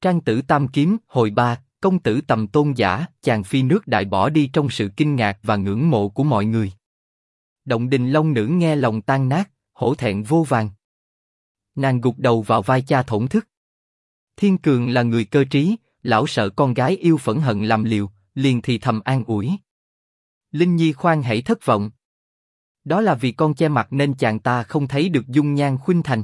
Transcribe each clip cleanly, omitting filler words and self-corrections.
Trang tử tam kiếm, hồi 3, công tử tầm tôn giả, chàng phi nước đại bỏ đi trong sự kinh ngạc và ngưỡng mộ của mọi người. Động Đình Long Nữ nghe lòng tan nát, hổ thẹn vô vàn. Nàng gục đầu vào vai cha thổn thức. Thiên Cường là người cơ trí, lão sợ con gái yêu phẫn hận làm liều, liền thì thầm an ủi. Linh Nhi khoan hãy thất vọng. Đó là vì con che mặt nên chàng ta không thấy được dung nhan khuynh thành.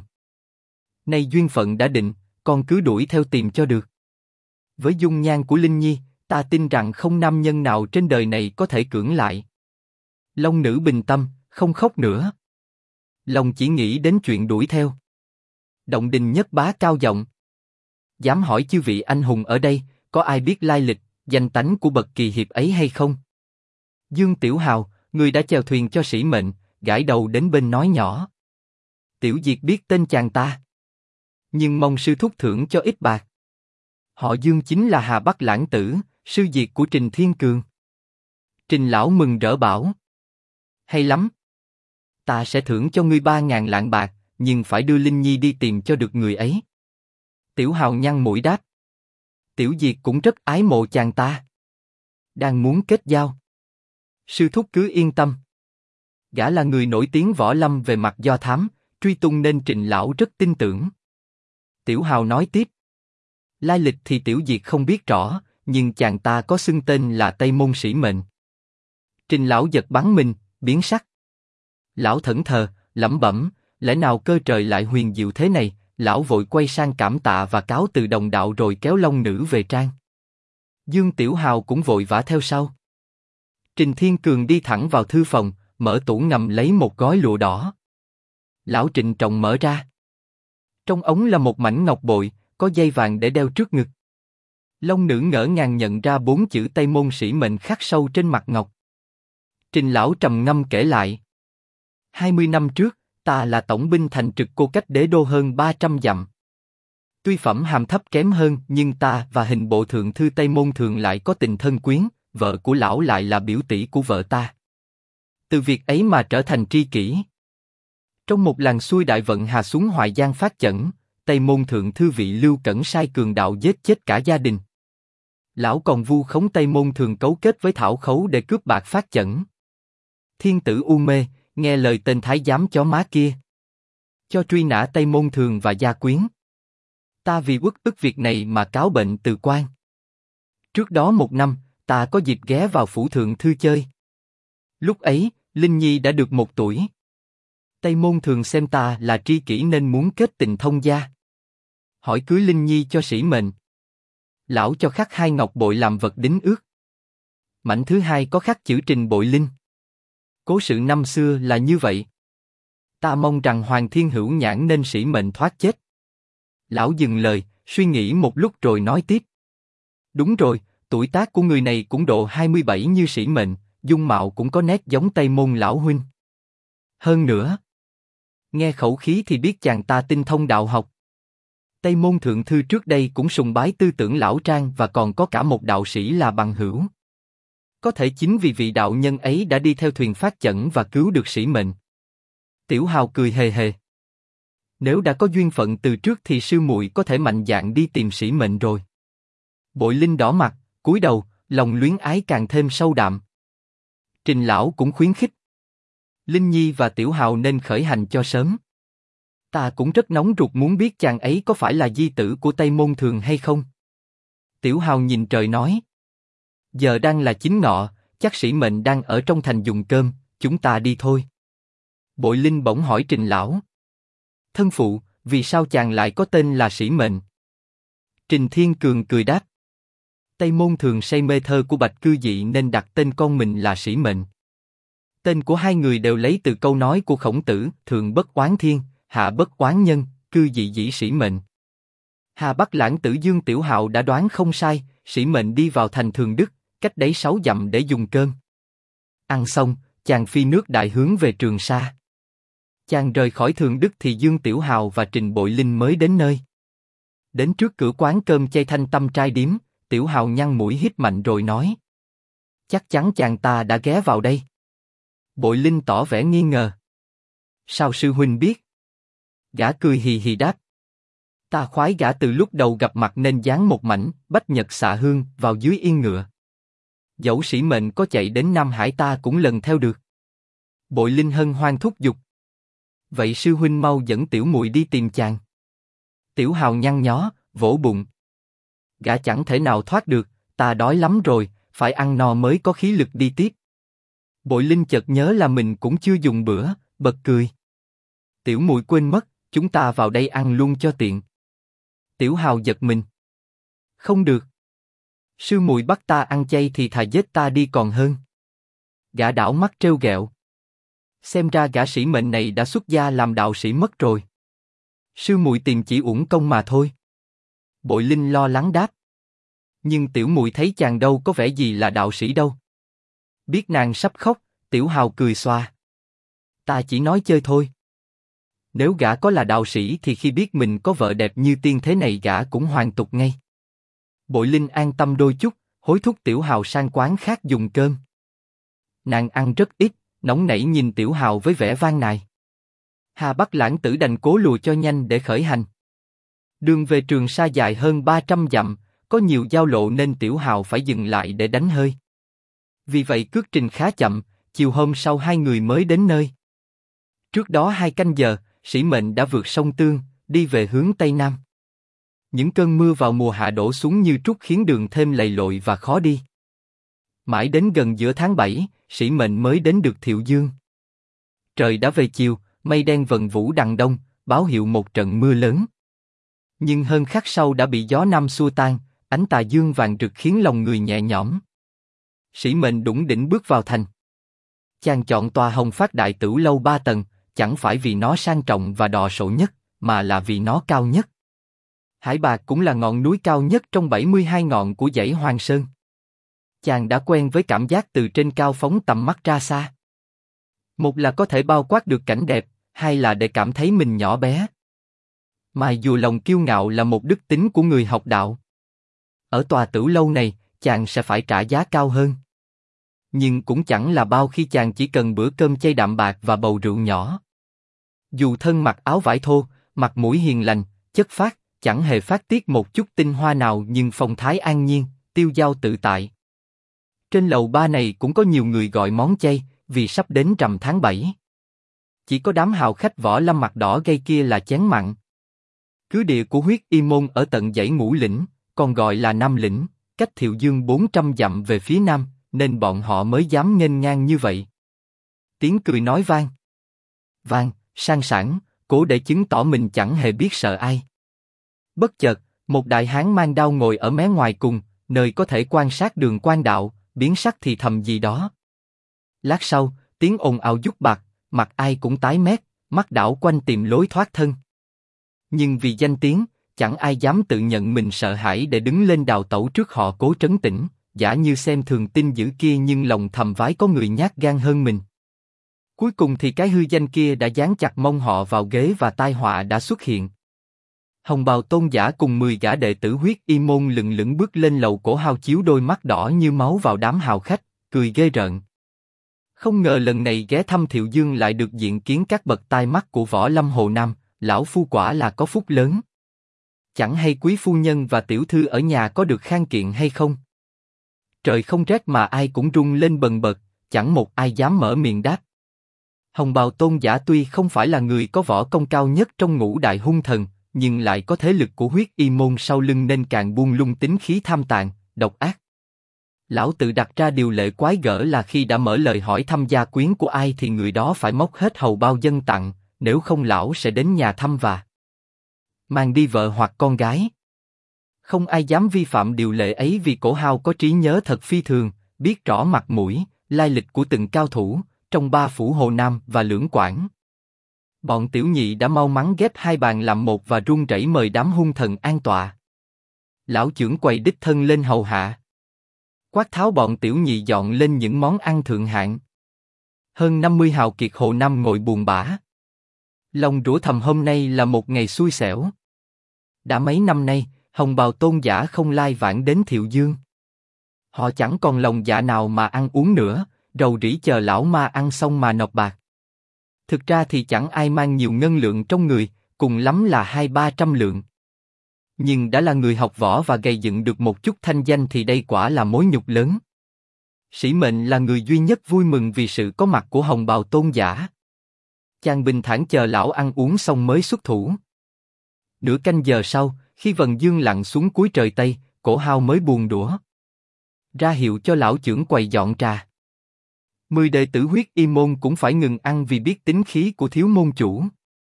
Nay duyên phận đã định, con cứ đuổi theo tìm cho được. Với dung nhan của Linh Nhi, ta tin rằng không nam nhân nào trên đời này có thể cưỡng lại. Long Nữ bình tâm, không khóc nữa. Lòng chỉ nghĩ đến chuyện đuổi theo. Động Đình Nhất Bá cao giọng. Dám hỏi chư vị anh hùng ở đây, có ai biết lai lịch, danh tánh của bậc kỳ hiệp ấy hay không? Dương Tiểu Hào, người đã chèo thuyền cho sĩ mệnh, gãi đầu đến bên nói nhỏ. Tiểu Diệt biết tên chàng ta, nhưng mong sư thúc thưởng cho ít bạc. Họ Dương chính là Hà Bắc Lãng Tử, sư diệt của Trình Thiên Cường. Trình lão mừng rỡ bảo. Hay lắm. Ta sẽ thưởng cho ngươi 3.000 lạng bạc, nhưng phải đưa Linh Nhi đi tìm cho được người ấy. Tiểu Hào nhăn mũi đáp. Tiểu Diệt cũng rất ái mộ chàng ta. Đang muốn kết giao. Sư thúc cứ yên tâm. Gã là người nổi tiếng võ lâm về mặt do thám, truy tung nên Trình lão rất tin tưởng. Tiểu Hào nói tiếp. Lai lịch thì Tiểu Diệt không biết rõ, nhưng chàng ta có xưng tên là Tây Môn Sĩ Mệnh. Trình lão giật bắn mình, biến sắc. Lão thẫn thờ, lẩm bẩm, lẽ nào cơ trời lại huyền diệu thế này? Lão vội quay sang cảm tạ và cáo từ đồng đạo rồi kéo Long Nữ về trang. Dương Tiểu Hào cũng vội vã theo sau. Trình Thiên Cường đi thẳng vào thư phòng, mở tủ ngầm lấy một gói lụa đỏ. Lão trịnh trọng mở ra. Trong ống là một mảnh ngọc bội, có dây vàng để đeo trước ngực. Long Nữ ngỡ ngàng nhận ra 4 chữ Tây Môn Sĩ Mệnh khắc sâu trên mặt ngọc. Trình lão trầm ngâm kể lại. 20 năm trước, ta là tổng binh thành trực cô cách đế đô hơn 300 dặm. Tuy phẩm hàm thấp kém hơn, nhưng ta và hình bộ thượng thư Tây Môn Thường lại có tình thân quyến, vợ của lão lại là biểu tỷ của vợ ta. Từ việc ấy mà trở thành tri kỷ. Trong một làn xuôi đại vận hà xuống Hoài Giang phát chẩn, Tây Môn thượng thư vị Lưu Cẩn sai cường đạo giết chết cả gia đình. Lão còn vu khống Tây Môn Thường cấu kết với Thảo Khấu để cướp bạc phát chẩn. Thiên tử u mê, nghe lời tên thái giám chó má kia, cho truy nã Tây Môn Thường và gia quyến. Ta vì uất ức việc này mà cáo bệnh từ quan. Trước đó 1 năm, ta có dịp ghé vào phủ thượng thư chơi. Lúc ấy, Linh Nhi đã được 1 tuổi. Tây Môn Thường xem ta là tri kỷ nên muốn kết tình thông gia. Hỏi cưới Linh Nhi cho Sĩ Mệnh. Lão cho khắc 2 ngọc bội làm vật đính ước. Mảnh thứ 2 có khắc chữ Trình Bội Linh. Cố sự năm xưa là như vậy. Ta mong rằng Hoàng Thiên Hữu nhãn nên Sĩ Mệnh thoát chết. Lão dừng lời, suy nghĩ một lúc rồi nói tiếp. Đúng rồi, tuổi tác của người này cũng độ 27 như Sĩ Mệnh, dung mạo cũng có nét giống Tây Môn lão huynh. Hơn nữa, nghe khẩu khí thì biết chàng ta tinh thông đạo học. Tây Môn thượng thư trước đây cũng sùng bái tư tưởng lão Trang và còn có cả một đạo sĩ là bằng hữu. Có thể chính vì vị đạo nhân ấy đã đi theo thuyền phát chẩn và cứu được Sĩ Mệnh. Tiểu Hào cười hề hề. Nếu đã có duyên phận từ trước thì sư muội có thể mạnh dạn đi tìm Sĩ Mệnh rồi. Bội Linh đỏ mặt, cúi đầu, lòng luyến ái càng thêm sâu đậm. Trình lão cũng khuyến khích. Linh Nhi và Tiểu Hào nên khởi hành cho sớm. Ta cũng rất nóng ruột muốn biết chàng ấy có phải là di tử của Tây Môn Thường hay không. Tiểu Hào nhìn trời nói. Giờ đang là chính ngọ, chắc Sĩ Mệnh đang ở trong thành dùng cơm, chúng ta đi thôi. Bội Linh bỗng hỏi Trình lão. Thân phụ, vì sao chàng lại có tên là Sĩ Mệnh? Trình Thiên Cường cười đáp. Tây Môn Thường say mê thơ của Bạch Cư Dị nên đặt tên con mình là Sĩ Mệnh. Tên của hai người đều lấy từ câu nói của Khổng Tử, Thượng bất oán thiên, hạ bất oán nhân, cư dị dĩ Sĩ Mệnh. Hà Bắc Lãng Tử Dương Tiểu Hạo đã đoán không sai, Sĩ Mệnh đi vào thành Thường Đức, cách đấy 6 dặm để dùng cơm. Ăn xong, chàng phi nước đại hướng về Trường Sa. Chàng rời khỏi Thường Đức thì Dương Tiểu Hào và Trình Bội Linh mới đến nơi. Đến trước cửa quán cơm chay Thanh Tâm trai điếm, Tiểu Hào nhăn mũi hít mạnh rồi nói. Chắc chắn chàng ta đã ghé vào đây. Bội Linh tỏ vẻ nghi ngờ. Sao sư huynh biết? Gã cười hì hì đáp. Ta khoái gã từ lúc đầu gặp mặt nên dán một mảnh bách nhật xạ hương vào dưới yên ngựa. Dẫu sĩ mệnh có chạy đến Nam Hải ta cũng lần theo được. Bội Linh hân hoan thúc giục. Vậy sư huynh mau dẫn tiểu muội đi tìm chàng. Tiểu Hào nhăn nhó, vỗ bụng. Gã chẳng thể nào thoát được, ta đói lắm rồi, phải ăn no mới có khí lực đi tiếp. Bội Linh chợt nhớ là mình cũng chưa dùng bữa, bật cười. Tiểu muội quên mất, chúng ta vào đây ăn luôn cho tiện. Tiểu Hào giật mình. Không được. Sư muội bắt ta ăn chay thì thà giết ta đi còn hơn. Gã đảo mắt trêu ghẹo. Xem ra gã sĩ mệnh này đã xuất gia làm đạo sĩ mất rồi. Sư muội tìm chỉ uổng công mà thôi. Bội Linh lo lắng đáp. Nhưng tiểu muội thấy chàng đâu có vẻ gì là đạo sĩ đâu. Biết nàng sắp khóc, Tiểu Hào cười xoa. Ta chỉ nói chơi thôi. Nếu gã có là đạo sĩ thì khi biết mình có vợ đẹp như tiên thế này gã cũng hoàn tục ngay. Bội Linh an tâm đôi chút, hối thúc Tiểu Hào sang quán khác dùng cơm. Nàng ăn rất ít, nóng nảy nhìn Tiểu Hào với vẻ van nài. Hà Bắc lãng tử đành cố lùa cho nhanh để khởi hành. Đường về Trường Sa dài hơn 300 dặm, có nhiều giao lộ nên Tiểu Hào phải dừng lại để đánh hơi. Vì vậy cước trình khá chậm, chiều hôm sau hai người mới đến nơi. Trước đó 2 canh giờ, sĩ mệnh đã vượt sông Tương, đi về hướng Tây Nam. Những cơn mưa vào mùa hạ đổ xuống như trút khiến đường thêm lầy lội và khó đi. Mãi đến gần giữa tháng 7, sĩ mệnh mới đến được Thiệu Dương. Trời đã về chiều, mây đen vần vũ đằng đông, báo hiệu một trận mưa lớn. Nhưng hơn khắc sau đã bị gió nam xua tan, ánh tà dương vàng rực khiến lòng người nhẹ nhõm. Sĩ mệnh đủng đỉnh bước vào thành. Chàng chọn tòa Hồng Phát Đại Tửu lâu 3 tầng, chẳng phải vì nó sang trọng và đò sộ nhất, mà là vì nó cao nhất. Hải Bạc cũng là ngọn núi cao nhất trong 72 ngọn của dãy Hoàng Sơn. Chàng đã quen với cảm giác từ trên cao phóng tầm mắt ra xa. Một là có thể bao quát được cảnh đẹp, hai là để cảm thấy mình nhỏ bé. Mà dù lòng kiêu ngạo là một đức tính của người học đạo. Ở tòa Tửu lâu này, chàng sẽ phải trả giá cao hơn. Nhưng cũng chẳng là bao khi chàng chỉ cần bữa cơm chay đạm bạc và bầu rượu nhỏ. Dù thân mặc áo vải thô, mặt mũi hiền lành, chất phác, chẳng hề phát tiết một chút tinh hoa nào nhưng phong thái an nhiên, tiêu dao tự tại. Trên lầu 3 này cũng có nhiều người gọi món chay, vì sắp đến rằm tháng 7. Chỉ có đám hào khách võ lâm mặt đỏ gây kia là chén mặn. Cứ địa của Huyết Y Môn ở tận dãy Ngũ Lĩnh, còn gọi là Nam Lĩnh, cách Thiệu Dương 400 dặm về phía nam, nên bọn họ mới dám nghênh ngang như vậy. Tiếng cười nói vang, sang sảng, cố để chứng tỏ mình chẳng hề biết sợ ai. Bất chợt, một đại hán mang đao ngồi ở mé ngoài cùng, nơi có thể quan sát đường quan đạo, biến sắc thì thầm gì đó. Lát sau, tiếng ồn ào dút bạc, mặt ai cũng tái mét, mắt đảo quanh tìm lối thoát thân. Nhưng vì danh tiếng, chẳng ai dám tự nhận mình sợ hãi để đứng lên đào tẩu trước họ Cố trấn tĩnh, giả như xem thường tin dữ kia nhưng lòng thầm vái có người nhát gan hơn mình. Cuối cùng thì cái hư danh kia đã dán chặt mông họ vào ghế và tai họa đã xuất hiện. Hồng bào Tôn Giả cùng 10 gã đệ tử Huyết Y Môn lững lững bước lên lầu Cổ Hào chiếu đôi mắt đỏ như máu vào đám hào khách, cười ghê rợn. Không ngờ lần này ghé thăm Thiệu Dương lại được diện kiến các bậc tai mắt của võ lâm Hồ Nam, lão phu quả là có phúc lớn. Chẳng hay quý phu nhân và tiểu thư ở nhà có được khang kiện hay không? Trời không rét mà ai cũng run lên bần bật, chẳng một ai dám mở miệng đáp. Hồng bào Tôn Giả tuy không phải là người có võ công cao nhất trong ngũ đại hung thần, nhưng lại có thế lực của Huyết Y Môn sau lưng nên càng buông lung tính khí tham tàn, độc ác. Lão tự đặt ra điều lệ quái gở là khi đã mở lời hỏi thăm gia quyến của ai thì người đó phải móc hết hầu bao dân tặng, nếu không lão sẽ đến nhà thăm và mang đi vợ hoặc con gái. Không ai dám vi phạm điều lệ ấy vì Cổ Hào có trí nhớ thật phi thường, biết rõ mặt mũi, lai lịch của từng cao thủ trong 3 phủ Hồ Nam và Lưỡng Quảng. Bọn tiểu nhị đã mau mắn ghép 2 bàn làm một và run rẩy mời đám hung thần an tọa. Lão trưởng quầy đích thân lên hầu hạ, quát tháo bọn tiểu nhị dọn lên những món ăn thượng hạng. Hơn 50 hào kiệt Hồ Nam ngồi buồn bã. Lòng rủa thầm hôm nay là một ngày xui xẻo. Đã mấy năm nay, Hồng bào Tôn Giả không lai vãng đến Thiệu Dương. Họ chẳng còn lòng dạ nào mà ăn uống nữa, rầu rĩ chờ lão ma ăn xong mà nộp bạc. Thực ra thì chẳng ai mang nhiều ngân lượng trong người, cùng lắm là 200-300 lượng. nhưng đã là người học võ và gây dựng được một chút thanh danh thì đây quả là mối nhục lớn. Sĩ Mệnh là người duy nhất vui mừng vì sự có mặt của Hồng Bào Tôn giả. Chàng bình thản chờ lão ăn uống xong mới xuất thủ. Nửa canh giờ sau, khi vầng dương lặn xuống cuối trời Tây, Cổ Hao mới buông đũa ra hiệu cho lão trưởng quầy dọn trà. 10 đệ tử Huyết Y môn cũng phải ngừng ăn vì biết tính khí của thiếu môn chủ.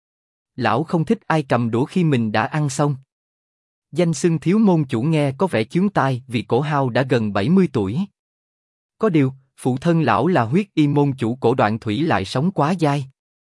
Lão không thích ai cầm đũa khi mình đã ăn xong. Danh xưng thiếu môn chủ nghe có vẻ chướng tai vì Cổ Hao đã gần 70 tuổi. Có điều, phụ thân lão là Huyết Y môn chủ Cổ Đoạn Thủy lại sống quá dai.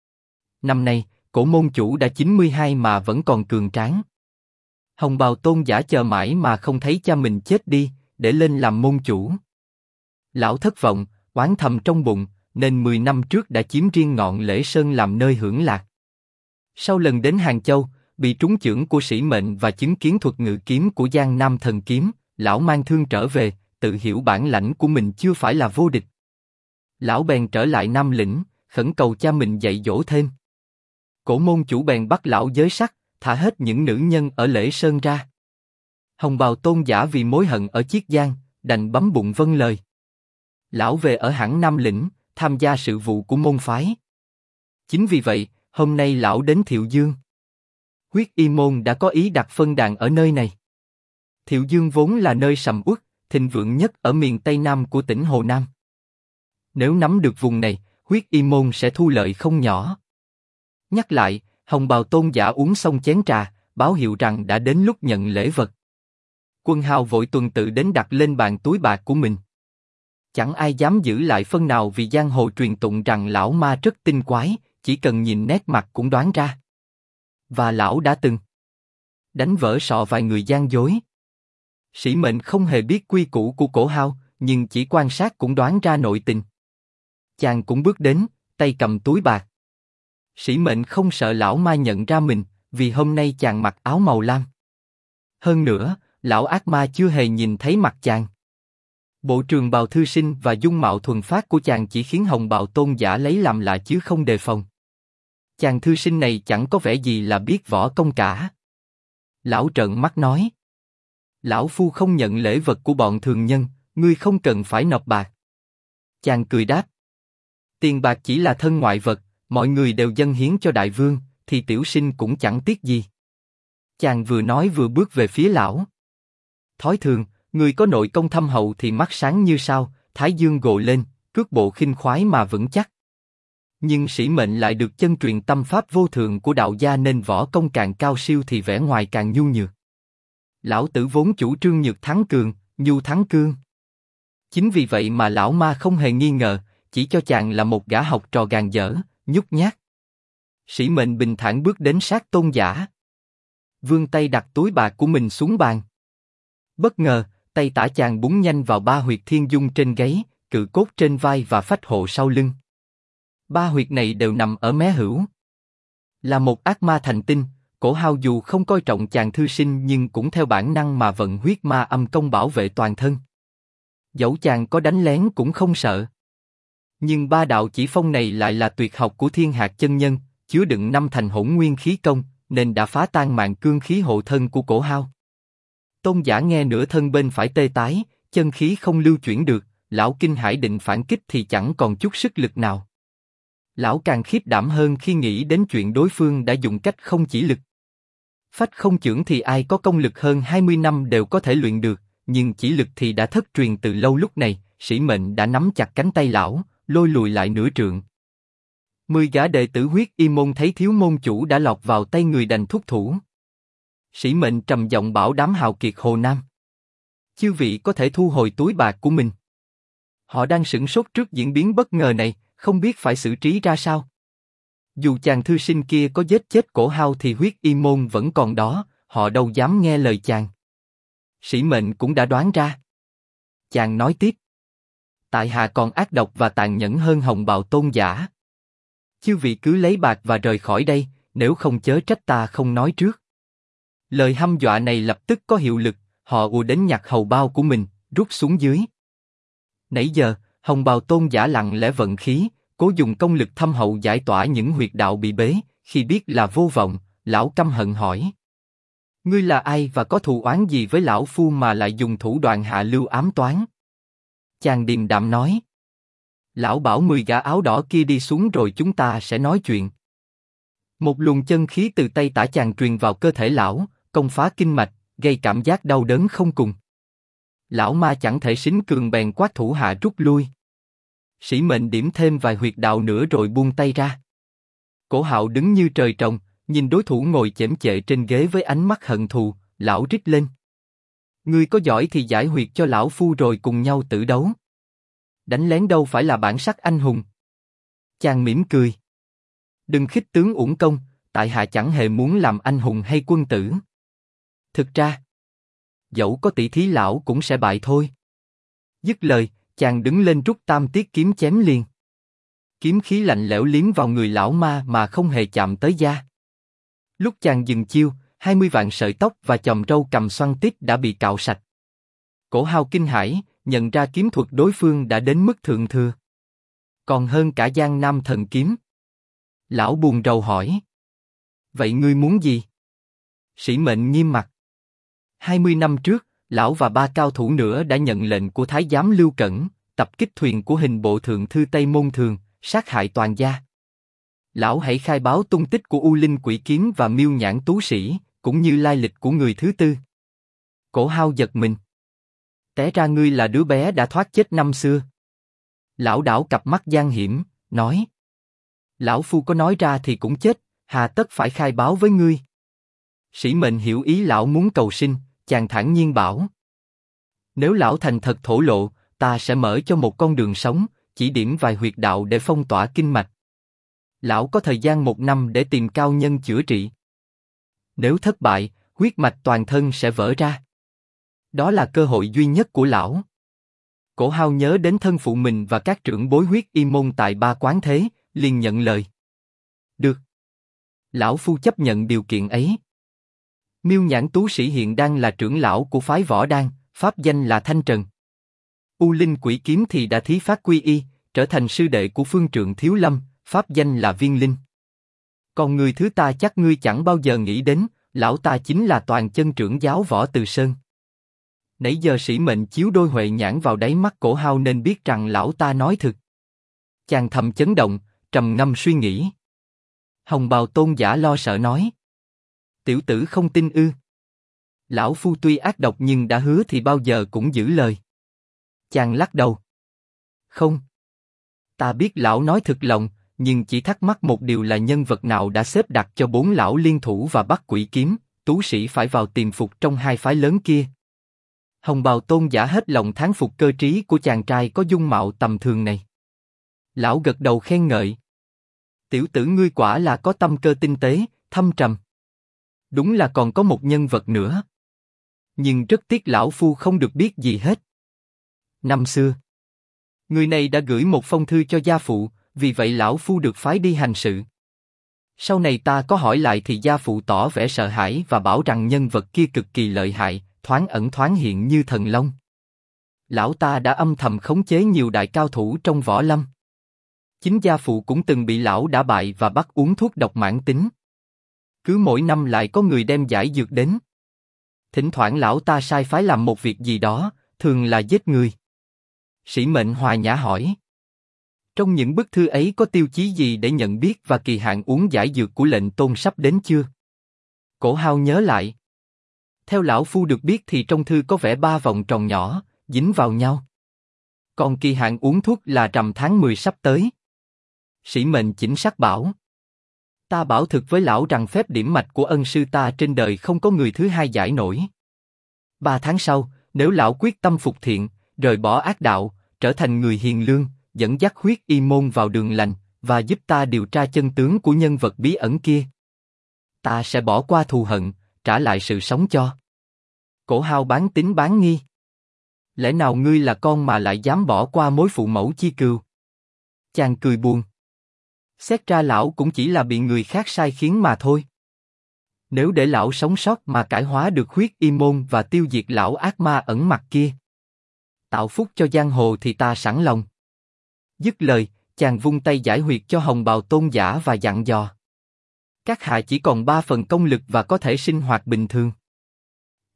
Năm nay, Cổ môn chủ đã 92 mà vẫn còn cường tráng. Hồng Bào Tôn giả chờ mãi mà không thấy cha mình chết đi, để lên làm môn chủ. Lão thất vọng, oán thầm trong bụng, nên 10 năm trước đã chiếm riêng ngọn Lễ Sơn làm nơi hưởng lạc. Sau lần đến Hàng Châu, bị trúng chưởng của Sĩ Mệnh và chứng kiến thuật ngự kiếm của Giang Nam Thần Kiếm, lão mang thương trở về, tự hiểu bản lãnh của mình chưa phải là vô địch. Lão bèn trở lại Nam Lĩnh, khẩn cầu cha mình dạy dỗ thêm. Cổ môn chủ bèn bắt lão giới sắc, thả hết những nữ nhân ở Lễ Sơn ra. Hồng Bào Tôn giả vì mối hận ở Chiết Giang, đành bấm bụng vâng lời. Lão về ở hẳn Nam Lĩnh, tham gia sự vụ của môn phái. Chính vì vậy, hôm nay lão đến Thiệu Dương. Huyết Y môn đã có ý đặt phân đàn ở nơi này. Thiệu Dương vốn là nơi sầm uất, thịnh vượng nhất ở miền Tây Nam của tỉnh Hồ Nam. Nếu nắm được vùng này, Huyết Y môn sẽ thu lợi không nhỏ. Nhắc lại, Hồng Bào Tôn giả uống xong chén trà, báo hiệu rằng đã đến lúc nhận lễ vật. Quân Hào vội tuần tự đến đặt lên bàn túi bạc của mình. Chẳng ai dám giữ lại phân nào vì giang hồ truyền tụng rằng lão ma rất tinh quái, chỉ cần nhìn nét mặt cũng đoán ra. Và lão đã từng đánh vỡ sọ vài người gian dối. Sĩ Mệnh không hề biết quy củ của Cổ Hao, nhưng chỉ quan sát cũng đoán ra nội tình. Chàng cũng bước đến, tay cầm túi bạc. Sĩ Mệnh không sợ lão ma nhận ra mình, vì hôm nay chàng mặc áo màu lam. Hơn nữa, lão ác ma chưa hề nhìn thấy mặt chàng. Bộ trường bào thư sinh và dung mạo thuần phát của chàng chỉ khiến Hồng Bào Tôn giả lấy làm lạ chứ không đề phòng. Chàng thư sinh này chẳng có vẻ gì là biết võ công cả. Lão trợn mắt nói: Lão phu không nhận lễ vật của bọn thường nhân, ngươi không cần phải nộp bạc. Chàng cười đáp: Tiền bạc chỉ là thân ngoại vật, mọi người đều dâng hiến cho đại vương, thì tiểu sinh cũng chẳng tiếc gì. Chàng vừa nói vừa bước về phía lão. Thói thường, người có nội công thâm hậu thì mắt sáng như sao, thái dương gồ lên, cước bộ khinh khoái mà vững chắc. Nhưng Sĩ Mệnh lại được chân truyền tâm pháp vô thượng của đạo gia nên võ công càng cao siêu thì vẻ ngoài càng nhu nhược. Lão tử vốn chủ trương nhược thắng cường, nhu thắng cương. Chính vì vậy mà lão ma không hề nghi ngờ, chỉ cho chàng là một gã học trò gàn dở, nhút nhát. Sĩ Mệnh bình thản bước đến sát Tôn giả. Vươn tay đặt túi bạc của mình xuống bàn. Bất ngờ, tay tả chàng búng nhanh vào ba huyệt thiên dung trên gáy, cự cốt trên vai và phách hộ sau lưng. Ba huyệt này đều nằm ở mé hữu. Là một ác ma thành tinh, Cổ Hao dù không coi trọng chàng thư sinh nhưng cũng theo bản năng mà vận huyết ma âm công bảo vệ toàn thân. Dẫu chàng có đánh lén cũng không sợ. Nhưng ba đạo chỉ phong này lại là tuyệt học của Thiên Hạc chân nhân, chứa đựng 5 thành hỗn nguyên khí công, nên đã phá tan mạng cương khí hộ thân của Cổ Hao. Tôn giả nghe nửa thân bên phải tê tái, chân khí không lưu chuyển được, lão kinh hãi định phản kích thì chẳng còn chút sức lực nào. Lão càng khiếp đảm hơn khi nghĩ đến chuyện đối phương đã dùng cách không chỉ lực. Phách không chưởng thì ai có công lực hơn 20 năm đều có thể luyện được, nhưng chỉ lực thì đã thất truyền từ lâu. Lúc này, Sĩ Mệnh đã nắm chặt cánh tay lão, lôi lùi lại nửa trượng. 10 gã đệ tử Huyết Y môn thấy thiếu môn chủ đã lọt vào tay người đành thúc thủ. Sĩ Mệnh trầm giọng bảo đám hào kiệt Hồ Nam: Chư vị có thể thu hồi túi bạc của mình. Họ đang sửng sốt trước diễn biến bất ngờ này, không biết phải xử trí ra sao. Dù chàng thư sinh kia có giết chết Cổ Hao thì Huyết Y môn vẫn còn đó, họ đâu dám nghe lời chàng. Sĩ Mệnh cũng đã đoán ra. Chàng nói tiếp: Tại hạ còn ác độc và tàn nhẫn hơn Hồng Bào Tôn giả. Chư vị cứ lấy bạc và rời khỏi đây, nếu không chớ trách ta không nói trước. Lời hăm dọa này lập tức có hiệu lực, họ ùa đến nhặt hầu bao của mình, rút xuống dưới. Nãy giờ, Hồng Bào Tôn giả lặng lẽ vận khí, cố dùng công lực thâm hậu giải tỏa những huyệt đạo bị bế, khi biết là vô vọng, lão căm hận hỏi: Ngươi là ai và có thù oán gì với lão phu mà lại dùng thủ đoạn hạ lưu ám toán? Chàng điềm đạm nói. Lão bảo 10 gã áo đỏ kia đi xuống rồi chúng ta sẽ nói chuyện. Một luồng chân khí từ tay tả chàng truyền vào cơ thể lão, công phá kinh mạch, gây cảm giác đau đớn không cùng. Lão ma chẳng thể sính cường bèn quát thủ hạ rút lui. Sĩ mệnh điểm thêm vài huyệt đạo nữa rồi buông tay ra. Cổ Hạo đứng như trời trồng, nhìn đối thủ ngồi chễm chệ trên ghế với ánh mắt hận thù, lão rít lên. Ngươi có giỏi thì giải huyệt cho lão phu rồi cùng nhau tử đấu. Đánh lén đâu phải là bản sắc anh hùng. Chàng mỉm cười. Đừng khích tướng uổng công, tại hạ chẳng hề muốn làm anh hùng hay quân tử. Thực ra, dẫu có tỷ thí lão cũng sẽ bại thôi. Dứt lời, chàng đứng lên rút tam tiết kiếm chém liền. Kiếm khí lạnh lẽo liếm vào người lão ma mà không hề chạm tới da. Lúc chàng dừng chiêu, 20 vạn sợi tóc và chòm râu cầm xoăn tít đã bị cạo sạch. Cổ Hao kinh hãi, nhận ra kiếm thuật đối phương đã đến mức thượng thừa. Còn hơn cả Giang Nam thần kiếm. Lão buồn rầu hỏi. Vậy ngươi muốn gì? Sĩ mệnh nghiêm mặt. 20 năm trước, lão và 3 cao thủ nữa đã nhận lệnh của Thái giám Lưu Cẩn, tập kích thuyền của hình bộ thượng thư Tây Môn Thường, sát hại toàn gia. Lão hãy khai báo tung tích của U Linh Quỷ Kiếm và Miêu Nhãn Tú Sĩ, cũng như lai lịch của người thứ tư. Cổ Hao giật mình. Té ra ngươi là đứa bé đã thoát chết năm xưa. Lão đảo cặp mắt gian hiểm, nói. Lão phu có nói ra thì cũng chết, hà tất phải khai báo với ngươi. Sĩ mệnh hiểu ý lão muốn cầu sinh, chàng thản nhiên bảo. Nếu lão thành thật thổ lộ, ta sẽ mở cho một con đường sống, chỉ điểm vài huyệt đạo để phong tỏa kinh mạch. Lão có thời gian 1 năm để tìm cao nhân chữa trị. Nếu thất bại, huyết mạch toàn thân sẽ vỡ ra. Đó là cơ hội duy nhất của lão. Cổ Hao nhớ đến thân phụ mình và các trưởng bối huyết y môn tại Ba Quán Thế, liền nhận lời. Được. Lão phu chấp nhận điều kiện ấy. Miêu Nhãn Tú Sĩ hiện đang là trưởng lão của phái Võ Đan, pháp danh là Thanh Trần. U Linh Quỷ Kiếm thì đã thí phát quy y, trở thành sư đệ của phương trượng Thiếu Lâm, pháp danh là Viên Linh. Còn người thứ ta chắc ngươi chẳng bao giờ nghĩ đến, lão ta chính là toàn chân trưởng giáo Võ Từ Sơn. Nãy giờ sĩ mệnh chiếu đôi huệ nhãn vào đáy mắt Cổ Hao nên biết rằng lão ta nói thực. Chàng thầm chấn động, trầm ngâm suy nghĩ. Hồng Bào Tôn giả lo sợ nói. Tiểu tử không tin ư? Lão phu tuy ác độc nhưng đã hứa thì bao giờ cũng giữ lời. Chàng lắc đầu. Không. Ta biết lão nói thực lòng, nhưng chỉ thắc mắc một điều là nhân vật nào đã xếp đặt cho 4 lão liên thủ và bắt quỷ kiếm, Tú Sĩ phải vào tiềm phục trong 2 phái lớn kia. Hồng Bào Tôn giả hết lòng thán phục cơ trí của chàng trai có dung mạo tầm thường này. Lão gật đầu khen ngợi. Tiểu tử ngươi quả là có tâm cơ tinh tế, thâm trầm. Đúng là còn có một nhân vật nữa. Nhưng rất tiếc lão phu không được biết gì hết. Năm xưa, người này đã gửi một phong thư cho gia phụ, vì vậy lão phu được phái đi hành sự. Sau này ta có hỏi lại thì gia phụ tỏ vẻ sợ hãi và bảo rằng nhân vật kia cực kỳ lợi hại, thoáng ẩn thoáng hiện như thần long. Lão ta đã âm thầm khống chế nhiều đại cao thủ trong võ lâm. Chính gia phụ cũng từng bị lão đả bại và bắt uống thuốc độc mãn tính. Cứ mỗi năm lại có người đem giải dược đến. Thỉnh thoảng lão ta sai phái làm một việc gì đó, thường là giết người. Sĩ mệnh hòa nhã hỏi. Trong những bức thư ấy có tiêu chí gì để nhận biết và kỳ hạn uống giải dược của lệnh tôn sắp đến chưa? Cổ Hao nhớ lại. Theo lão phu được biết thì trong thư có vẽ 3 vòng tròn nhỏ, dính vào nhau. Còn kỳ hạn uống thuốc là rằm tháng 10 sắp tới. Sĩ mệnh chỉnh sắc bảo. Ta bảo thực với lão rằng phép điểm mạch của ân sư ta trên đời không có người thứ hai giải nổi. 3 tháng sau, nếu lão quyết tâm phục thiện, rời bỏ ác đạo, trở thành người hiền lương, dẫn dắt huyết y môn vào đường lành, và giúp ta điều tra chân tướng của nhân vật bí ẩn kia, ta sẽ bỏ qua thù hận, trả lại sự sống cho. Cổ Hao bán tín bán nghi. Lẽ nào ngươi là con mà lại dám bỏ qua mối phụ mẫu chi cừu? Chàng cười buồn. Xét ra lão cũng chỉ là bị người khác sai khiến mà thôi. Nếu để lão sống sót mà cải hóa được huyết y môn và tiêu diệt lão ác ma ẩn mặt kia, tạo phúc cho giang hồ thì ta sẵn lòng. Dứt lời, chàng vung tay giải huyệt cho Hồng Bào Tôn giả và dặn dò. Các hạ chỉ còn 3 phần công lực và có thể sinh hoạt bình thường.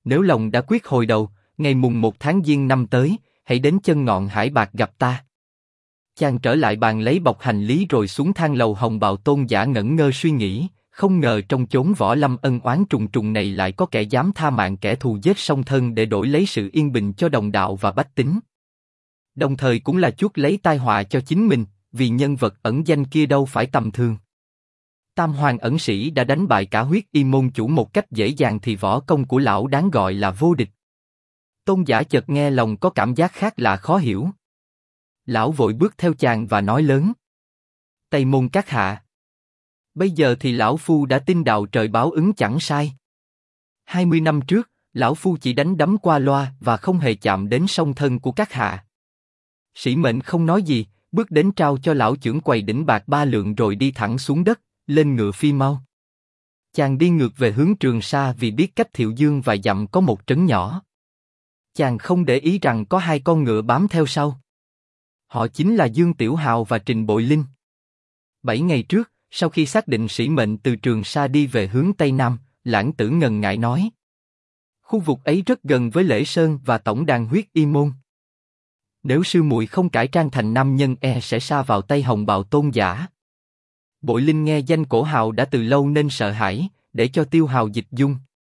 Nếu lòng đã quyết hồi đầu, ngày mùng 1 tháng Giêng năm tới, hãy đến chân ngọn hải bạc gặp ta. Chàng trở lại bàn lấy bọc hành lý rồi xuống thang lầu. Hồng bào tôn giả ngẩn ngơ suy nghĩ, không ngờ trong chốn võ lâm ân oán trùng trùng này lại có kẻ dám tha mạng kẻ thù giết song thân để đổi lấy sự yên bình cho đồng đạo và bách tính. Đồng thời cũng là chuốc lấy tai họa cho chính mình, vì nhân vật ẩn danh kia đâu phải tầm thường. Tam Hoàng ẩn sĩ đã đánh bại cả Huyết Y môn chủ một cách dễ dàng thì võ công của lão đáng gọi là vô địch. Tôn giả chợt nghe lòng có cảm giác khác lạ khó hiểu. Lão vội bước theo chàng và nói lớn: Tây môn các hạ. Bây giờ thì lão phu đã tin đạo trời báo ứng chẳng sai. 20 năm trước, lão phu chỉ đánh đấm qua loa và không hề chạm đến song thân của các hạ. Sĩ Mệnh không nói gì, bước đến trao cho lão chưởng quầy đỉnh bạc 3 lượng rồi đi thẳng xuống đất, lên ngựa phi mau. Chàng đi ngược về hướng Trường Sa vì biết cách Thiệu Dương vài dặm có một trấn nhỏ. Chàng không để ý rằng có 2 con ngựa bám theo sau. Họ chính là Dương Tiểu Hào và Trình Bội Linh. 7 ngày trước, sau khi xác định Sĩ Mệnh từ Trường Sa đi về hướng Tây Nam, Lãng Tử ngần ngại nói: khu vực ấy rất gần với Lễ Sơn và tổng đàn Huyết Y môn. Nếu sư muội không cải trang thành nam nhân sẽ sa vào tay Hồng bào tôn giả. Bội Linh nghe danh Cổ Hào đã từ lâu nên sợ hãi, để cho Tiêu Hào dịch dung.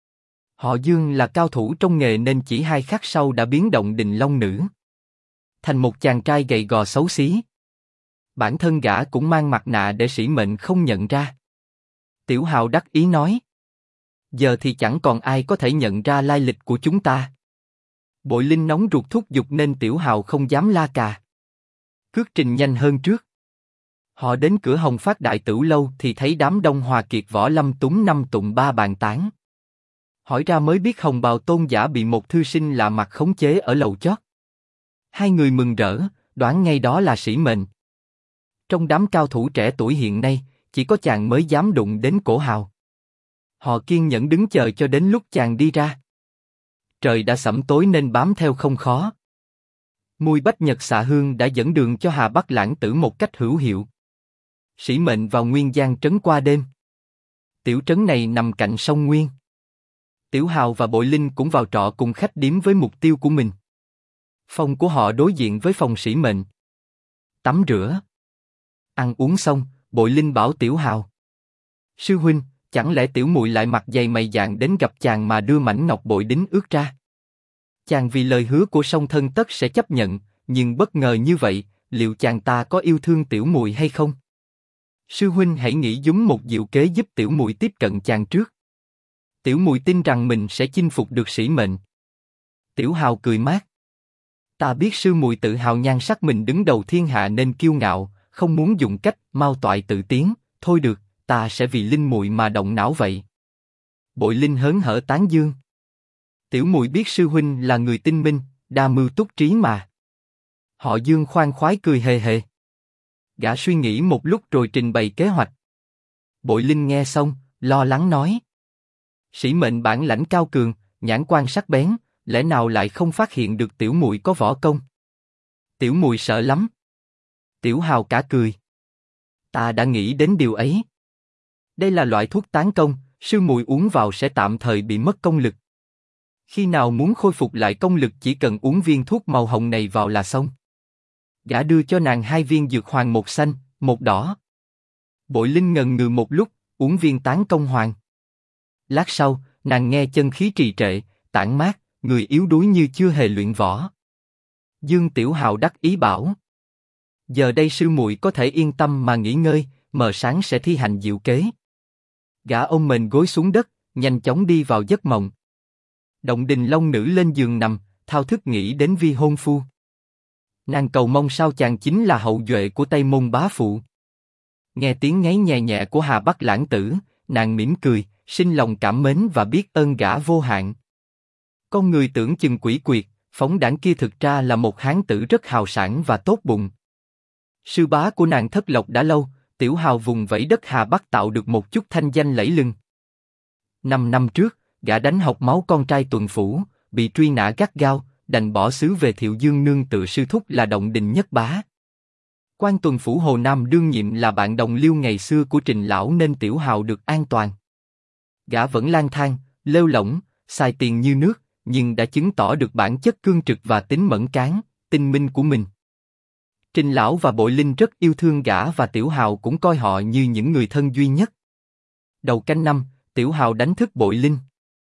Họ Dương là cao thủ trong nghề nên chỉ 2 khắc sau đã biến động Đình Long Nữ thành một chàng trai gầy gò xấu xí. Bản thân gã cũng mang mặt nạ để Sĩ Mệnh không nhận ra. Tiểu Hào đắc ý nói: giờ thì chẳng còn ai có thể nhận ra lai lịch của chúng ta. Bội Linh nóng ruột thúc giục nên Tiểu Hào không dám la cà. Cước trình nhanh hơn trước. Họ đến cửa Hồng Phát Đại Tửu lâu thì thấy đám đông hòa kiệt võ lâm túng năm tụng ba bàn tán. Hỏi ra mới biết Hồng bào tôn giả bị một thư sinh lạ mặt khống chế ở lầu chót. 2 người mừng rỡ, đoán ngay đó là Sĩ Mệnh. Trong đám cao thủ trẻ tuổi hiện nay, chỉ có chàng mới dám đụng đến Cổ Hào. Họ kiên nhẫn đứng chờ cho đến lúc chàng đi ra. Trời đã sẫm tối nên bám theo không khó. Mùi bách nhật xạ hương đã dẫn đường cho Hà Bắc Lãng Tử một cách hữu hiệu. Sĩ Mệnh vào Nguyên Giang trấn qua đêm. Tiểu trấn này nằm cạnh sông Nguyên. Tiểu Hào và Bội Linh cũng vào trọ cùng khách điếm với mục tiêu của mình. Phòng của họ đối diện với phòng Sĩ Mệnh. Tắm rửa, ăn uống xong, Bội Linh bảo Tiểu Hào: sư huynh, chẳng lẽ tiểu muội lại mặt dày mày dạn đến gặp chàng mà đưa mảnh ngọc bội đính ước ra? Chàng vì lời hứa của song thân tất sẽ chấp nhận, nhưng bất ngờ như vậy, liệu chàng ta có yêu thương tiểu muội hay không? Sư huynh hãy nghĩ dúm một diệu kế giúp tiểu muội tiếp cận chàng trước. Tiểu muội tin rằng mình sẽ chinh phục được Sĩ Mệnh. Tiểu Hào cười mát: ta biết sư muội tự hào nhan sắc mình đứng đầu thiên hạ nên kiêu ngạo, không muốn dùng cách mau toại tự tiến. Thôi được, ta sẽ vì Linh muội mà động não vậy. Bội Linh hớn hở tán dương: tiểu muội biết sư huynh là người tinh minh, đa mưu túc trí mà. Họ Dương khoan khoái cười hề hề. Gã suy nghĩ một lúc rồi trình bày kế hoạch. Bội Linh nghe xong, lo lắng nói: Sĩ Mệnh bản lãnh cao cường, nhãn quan sắc bén, lẽ nào lại không phát hiện được tiểu muội có võ công? Tiểu muội sợ lắm. Tiểu Hào cả cười: ta đã nghĩ đến điều ấy. Đây là loại thuốc tán công, sư muội uống vào sẽ tạm thời bị mất công lực. Khi nào muốn khôi phục lại công lực chỉ cần uống viên thuốc màu hồng này vào là xong. Gã đưa cho nàng 2 viên dược hoàng, một xanh, một đỏ. Bội Linh ngần ngừ một lúc, uống viên tán công hoàng. Lát sau, nàng nghe chân khí trì trệ, tản mát, người yếu đuối như chưa hề luyện võ. Dương Tiểu Hào đắc ý bảo: giờ đây sư muội có thể yên tâm mà nghỉ ngơi, mờ sáng sẽ thi hành diệu kế. Gã ôm mền gối xuống đất, nhanh chóng đi vào giấc mộng. Động Đình Long Nữ lên giường nằm, thao thức nghĩ đến vi hôn phu. Nàng cầu mong sao chàng chính là hậu duệ của Tây Môn bá phụ. Nghe tiếng ngáy nhẹ nhẹ của Hà Bắc Lãng Tử, nàng mỉm cười, sinh lòng cảm mến và biết ơn gã vô hạn. Con người tưởng chừng quỷ quyệt, phóng đãng kia thực ra là một hán tử rất hào sảng và tốt bụng. Sư bá của nàng thất lộc đã lâu, Tiểu Hào vùng vẫy đất Hà Bắc tạo được một chút thanh danh lẫy lừng. 5 năm trước, gã đánh học máu con trai tuần phủ, bị truy nã gắt gao, đành bỏ xứ về Thiệu Dương nương tựa sư thúc là Động Đình Nhất Bá. Quan tuần phủ Hồ Nam đương nhiệm là bạn đồng liêu ngày xưa của Trình lão nên Tiểu Hào được an toàn. Gã vẫn lang thang, lêu lổng, xài tiền như nước, nhưng đã chứng tỏ được bản chất cương trực và tính mẫn cán, tinh minh của mình. Trình Lão và Bội Linh rất yêu thương gã và Tiểu Hào cũng coi họ như những người thân duy nhất. Đầu canh năm, Tiểu Hào đánh thức Bội Linh.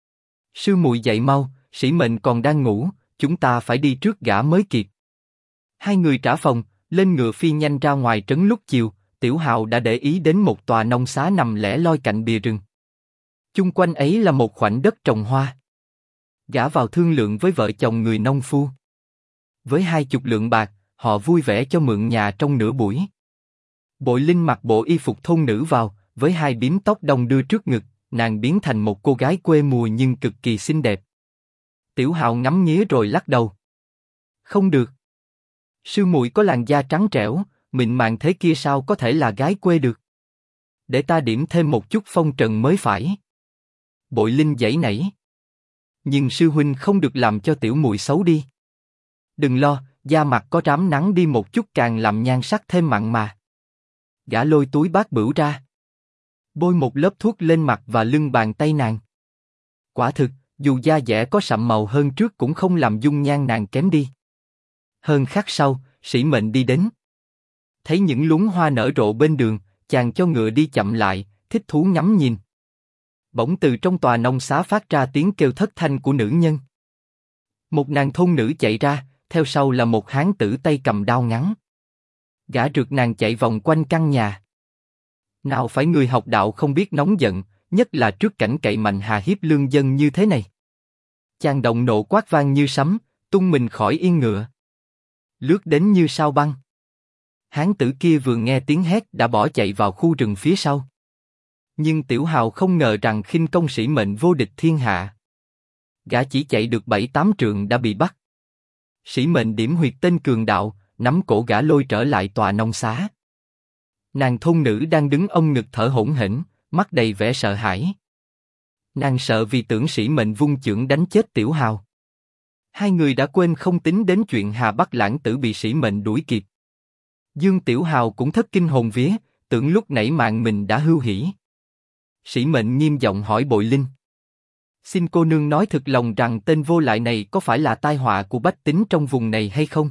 Sư muội dậy mau, Sĩ Mệnh còn đang ngủ, chúng ta phải đi trước gã mới kịp. Hai người trả phòng, lên ngựa phi nhanh ra ngoài trấn lúc chiều. Tiểu Hào đã để ý đến một tòa nông xá nằm lẻ loi cạnh bìa rừng. Chung quanh ấy là một khoảnh đất trồng hoa. Gã vào thương lượng với vợ chồng người nông phu. Với 20 lượng bạc, họ vui vẻ cho mượn nhà trong nửa buổi. Bội Linh mặc bộ y phục thôn nữ vào, với 2 bím tóc đong đưa trước ngực, nàng biến thành một cô gái quê mùa nhưng cực kỳ xinh đẹp. Tiểu Hào ngắm nghía rồi lắc đầu. Không được. Sư muội có làn da trắng trẻo, mịn màng thế kia sao có thể là gái quê được? Để ta điểm thêm một chút phong trần mới phải. Bội Linh giãy nảy. Nhưng sư huynh không được làm cho tiểu muội xấu đi. Đừng lo, da mặt có rám nắng đi một chút càng làm nhan sắc thêm mặn mà. Gã lôi túi bát bửu ra. Bôi một lớp thuốc lên mặt và lưng bàn tay nàng. Quả thực, dù da dẻ có sậm màu hơn trước cũng không làm dung nhan nàng kém đi. Hơn khắc sau, Sĩ Mệnh đi đến. Thấy những luống hoa nở rộ bên đường, chàng cho ngựa đi chậm lại, thích thú ngắm nhìn. Bỗng từ trong tòa nông xá phát ra tiếng kêu thất thanh của nữ nhân. Một nàng thôn nữ chạy ra, theo sau là một hán tử tay cầm đao ngắn. Gã rượt nàng chạy vòng quanh căn nhà. Nào phải người học đạo không biết nóng giận, nhất là trước cảnh cậy mạnh hà hiếp lương dân như thế này. Chàng động nộ quát vang như sấm, tung mình khỏi yên ngựa. Lướt đến như sao băng. Hán tử kia vừa nghe tiếng hét đã bỏ chạy vào khu rừng phía sau. Nhưng Tiểu Hào không ngờ rằng khinh công Sĩ Mệnh vô địch thiên hạ. Gã chỉ chạy được 7-8 trượng đã bị bắt. Sĩ Mệnh điểm huyệt tên cường đạo, nắm cổ gã lôi trở lại tòa nông xá. Nàng thôn nữ đang đứng ôm ngực thở hổn hển, mắt đầy vẻ sợ hãi. Nàng sợ vì tưởng Sĩ Mệnh vung chưởng đánh chết Tiểu Hào. Hai người đã quên không tính đến chuyện Hà Bắc lãng tử bị Sĩ Mệnh đuổi kịp. Dương Tiểu Hào cũng thất kinh hồn vía, tưởng lúc nãy mạng mình đã hưu hỉ. Sĩ Mệnh nghiêm giọng hỏi Bội Linh. Xin cô nương nói thực lòng rằng tên vô lại này có phải là tai họa của bách tính trong vùng này hay không?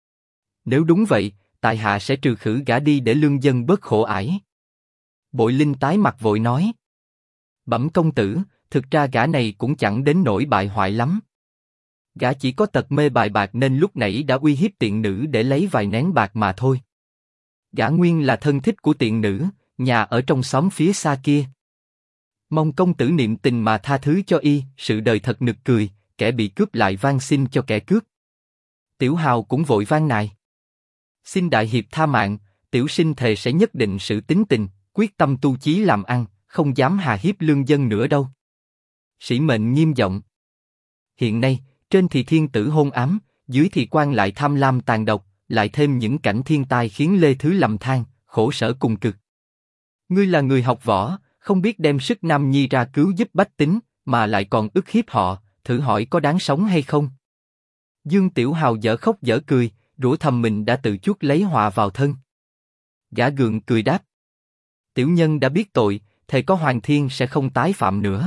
Nếu đúng vậy, tại hạ sẽ trừ khử gã đi để lương dân bớt khổ ải. Bội Linh tái mặt vội nói. Bẩm công tử, thực ra gã này cũng chẳng đến nỗi bại hoại lắm. Gã chỉ có tật mê bài bạc nên lúc nãy đã uy hiếp tiện nữ để lấy vài nén bạc mà thôi. Gã nguyên là thân thích của tiện nữ, nhà ở trong xóm phía xa kia. Mong công tử niệm tình mà tha thứ cho y, sự đời thật nực cười, kẻ bị cướp lại van xin cho kẻ cướp. Tiểu Hào cũng vội van nài. Xin đại hiệp tha mạng, tiểu sinh thề sẽ nhất định sự tín tình, quyết tâm tu chí làm ăn, không dám hà hiếp lương dân nữa đâu. Sĩ Mệnh nghiêm giọng. Hiện nay, trên thì thiên tử hôn ám, dưới thì quan lại tham lam tàn độc, lại thêm những cảnh thiên tai khiến Lê Thứ lầm than, khổ sở cùng cực. Ngươi là người học võ, không biết đem sức nam nhi ra cứu giúp bách tính, mà lại còn ức hiếp họ, thử hỏi có đáng sống hay không? Dương Tiểu Hào dở khóc dở cười, rủa thầm mình đã tự chuốc lấy họa vào thân. Gã gượng cười đáp. Tiểu nhân đã biết tội, thề có Hoàng Thiên sẽ không tái phạm nữa.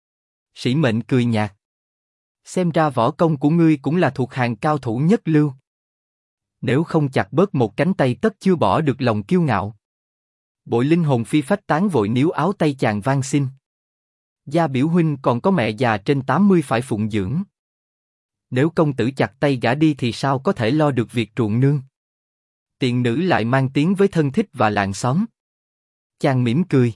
Sĩ Mệnh cười nhạt. Xem ra võ công của ngươi cũng là thuộc hàng cao thủ nhất lưu. Nếu không chặt bớt một cánh tay tất chưa bỏ được lòng kiêu ngạo. Bội Linh hồn phi phách tán vội níu áo tay chàng van xin. Gia biểu huynh còn có mẹ già trên 80 phải phụng dưỡng. Nếu công tử chặt tay gã đi thì sao có thể lo được việc ruộng nương? Tiện nữ lại mang tiếng với thân thích và làng xóm. Chàng mỉm cười.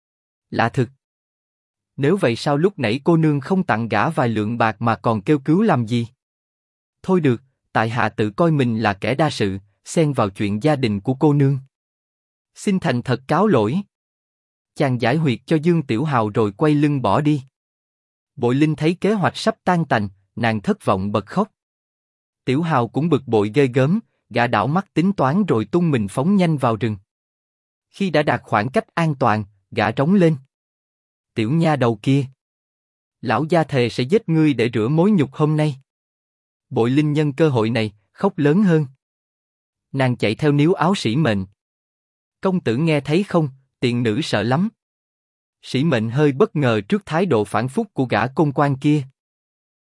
Lạ thực. Nếu vậy sao lúc nãy cô nương không tặng gã vài lượng bạc mà còn kêu cứu làm gì? Thôi được, tại hạ tự coi mình là kẻ đa sự, xen vào chuyện gia đình của cô nương. Xin thành thật cáo lỗi. Chàng giải huyệt cho Dương Tiểu Hào rồi quay lưng bỏ đi. Bội Linh thấy kế hoạch sắp tan tành, nàng thất vọng bật khóc. Tiểu Hào cũng bực bội ghê gớm, gã đảo mắt tính toán rồi tung mình phóng nhanh vào rừng. Khi đã đạt khoảng cách an toàn, gã trống lên. Tiểu nha đầu kia, lão gia thề sẽ giết ngươi để rửa mối nhục hôm nay. Bội Linh nhân cơ hội này, khóc lớn hơn. Nàng chạy theo níu áo Sĩ Mệnh. Công tử nghe thấy không, tiện nữ sợ lắm. Sĩ Mệnh hơi bất ngờ trước thái độ phản phúc của gã công quan kia.